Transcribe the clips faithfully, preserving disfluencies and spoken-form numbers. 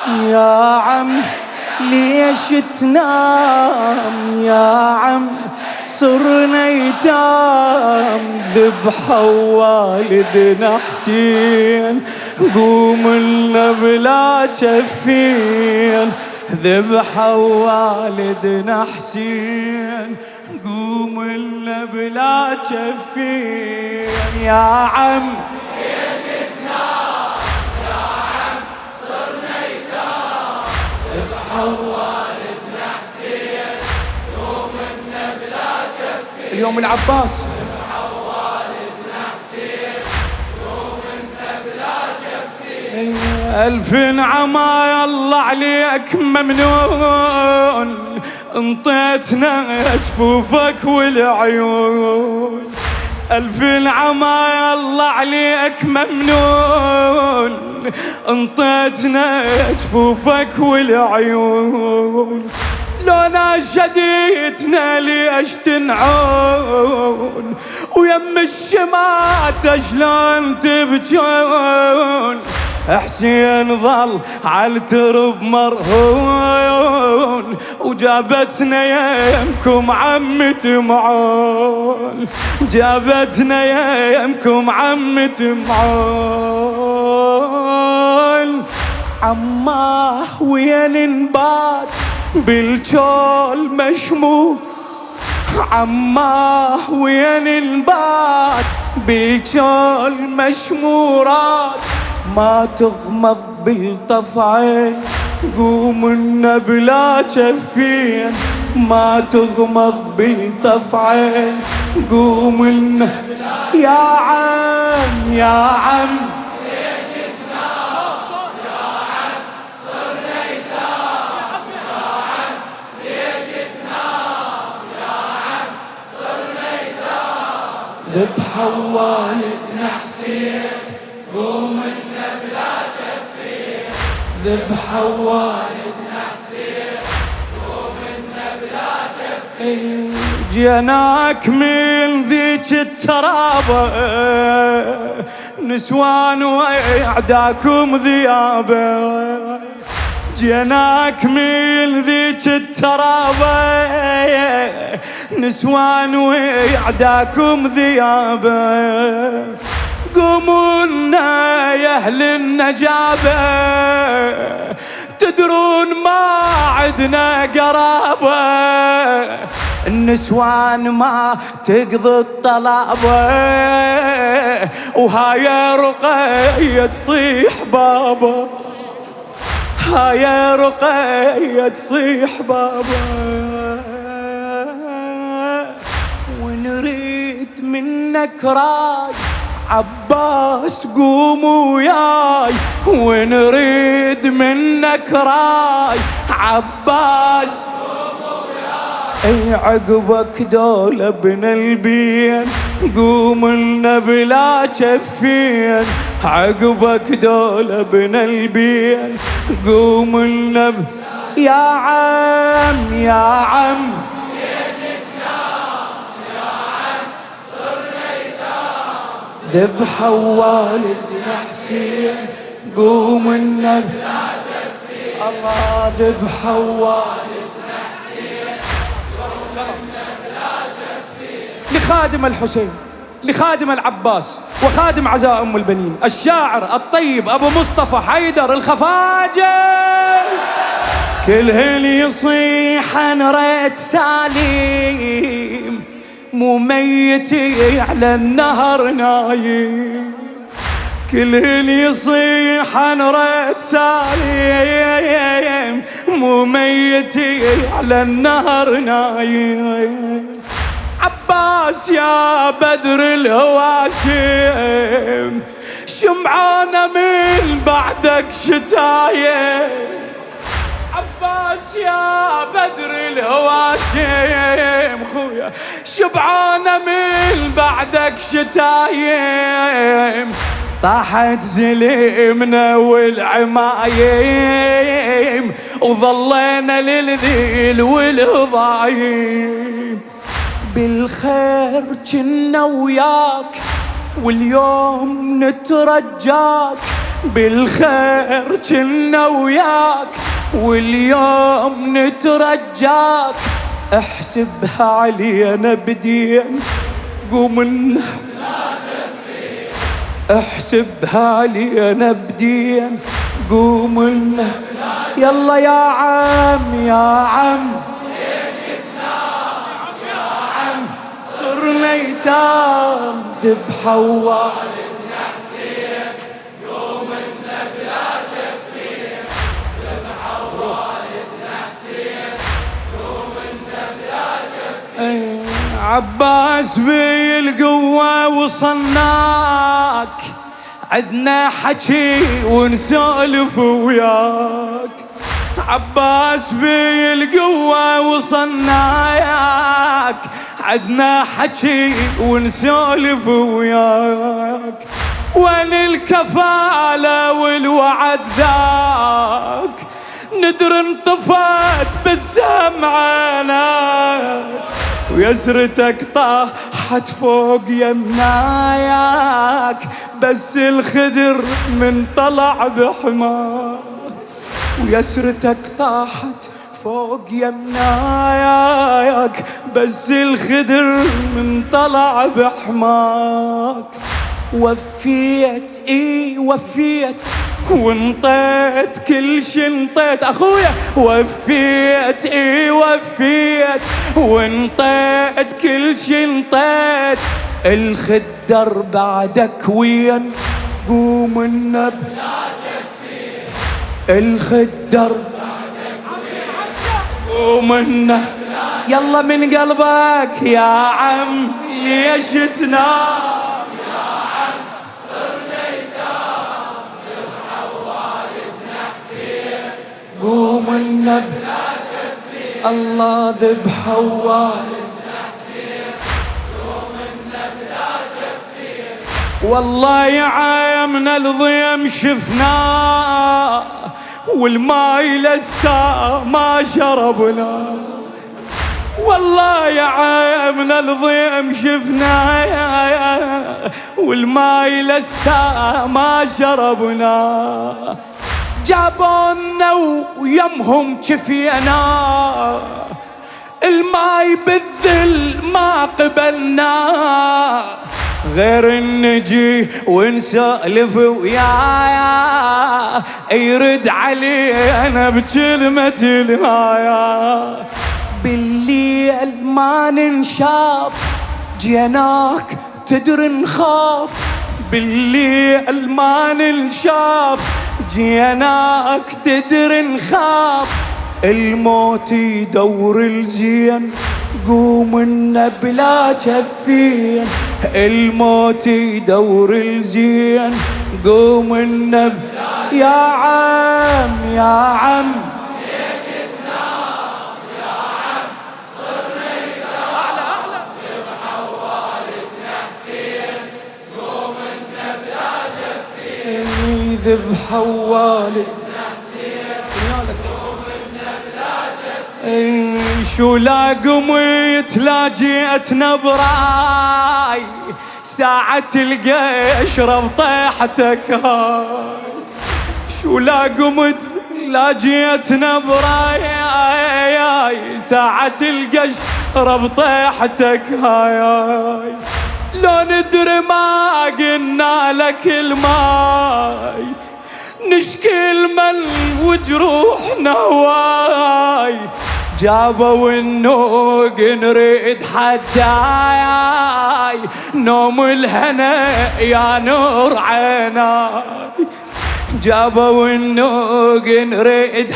يا عم ليش تنام يا عم صرنا يتام ذبحوا والدنا حسين قوم لنا بلا جفين ذبحوا والدنا حسين قوم لنا بلا جفين يا عم ليش تنام يا عم صرنا يتام ذبحوا والدنا حسين قوم لنا بلا جفين اليوم العباس ذبحوا والدنا حسين قوم لنا بلا جفين ألف نعمة يالله عليك ممنون انطيتنا جفوفك والعيون ألف نعمة يالله عليك ممنون انطيتنا جفوفك والعيون لو ناشديتنا ليش تنعون ويم الشماتة شلون تبجون حسين ظل عالترب مرهون وجابتنا يمكم عمة معون جابتنا يمكم عمة معون عماه وين نبات بالجول مشموم عماه وين نبات بالجول مشمورات ما تغمض بالطفعين قوم لنا بلا جفين ما تغمض بالطفعين قوم لنا يا عم يا عم ليش تنام يا عم صرنا يتام يا عم ليش تنام يا عم صرنا يتام ذبحوا والدنا حسين قوم لنا بلا جفين ذبحوا والدنا حسين قوم لنا بلا جفين جيناك من ذيك الترابة نسوان ويعداكم ذيابة جيناك من ذيك الترابة نسوان ويعداكم ذيابة قوموا لنا يا اهل النجابة تدرون ما عدنا قرابة النسوان ما تقضي الطلابة وهاي رقية تصيح بابا هاي رقية تصيح بابا ونريد منك راي عباس قوم وياي ونريد منك راي عباس اي عقبك دول ابن البين قوم لنا بلا جفين عقبك دول ابن البين قوم لنا ب... يا عم يا عم ليش تنام يا عم صرنا يتام ذبحوا والدنا حسين قوم لنا ب... الله ذبحوا والدنا حسين قوم لنا بلا جفين لخادم الحسين لخادم العباس وخادم عزاء أم البنين الشاعر الطيب أبو مصطفى حيدر الخفاجة كلهن يصيح أنا ريت سالم مو ميتي على النهر نايم كلهن يصيح أنا ريت سالم مو ميتي على النهر نايم عباس يا بدر الهواشم شمعانة من بعدك شتايم عباس يا بدر الهواشم خويا شبعانة من بعدك شتايم طاحت زليمنا والعمايم وظلينا للذيل والهضايم بالخير جنا وياك واليوم نترجاك بالخير كنا وياك واليوم نترجاك، احسبها علينا بدين قومنا، احسبها علينا بدين قومنا. يلا يا عم يا عم يا عم صرنا يتام ذبحة والدنا حسين قومنا بلا شفيع، ذبحة والدنا حسين قومنا بلا شفيع. عباس بالقوة وصلناك، عدنا حكي ونسولف وياك. عباس بالقوة وصلناك، عدنا حكي ونسولف وياك. وين الكفالة والوعد ذاك؟ ندر انطفت بالسمعانات، ويسرتك طاحت فوق يمناياك، بس الخدر من طلع بحماك. ويسرتك طاحت فوق يمناياك، بس الخدر من طلع بحماك. وفيت اي وفيت وانطيت كل شي انطيت اخويا، وفيت اي وفيت وانطيت كل شي انطيت. الخدر بعدك وين قوم النب، الخدر بعدك وين قوم النب. يلا من قلبك يا عم ليش تنام، قوم النب الله ذبحه والدنا حسين قوم النب لا شفيع. والله يا عمنا الضيم شفناه والماي لسه ما شربنا، والله يا عمنا الضيم شفناه والماي لسه ما شربنا. جابونا ويمهم جفينا الماي بالذل ما قبلنا، غير نجي ونسولف ويايا يرد علينا بكلمة الهايا. بالليل ما ننشاف جيناك تدر نخاف، بالليل ما ننشاف جيناك تدر نخاف. الموت يدور الزين قومنا بلا جفين، الموت يدور الزين قومنا بلا. يا عم يا عم ليش تنام يا عم صرنا يتام، ذبحة والدنا حسين قومنا بلا شفيع، ذبحة والدنا حسين قومنا بلا شفيع. شو لا قمت لا جيتنا براي، ساعة القشرة بطيحتك هاي. شو لا قمت لا جيتنا براي، ساعة القشرة بطيحتك هاي. لو ندري ما قلنا لك الماي، نشكي المن وجروحنا هواي. جابوا النوق نريد حداي، نوم الهنا يا نور عيناي. جابوا النوق نريد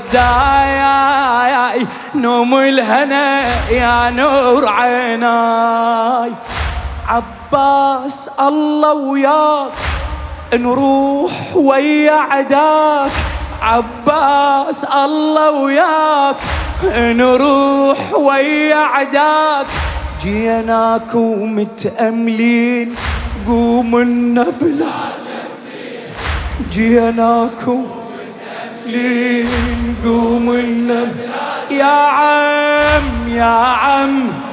حداي، نوم الهنا يا نور عيناي. عباس الله وياك نروح ويا عداك، عباس الله وياك نروح ويا عداك. جيناك ومتأملين قومنا بلا، جيناك ومتأملين قومنا بلا. يا عم يا عم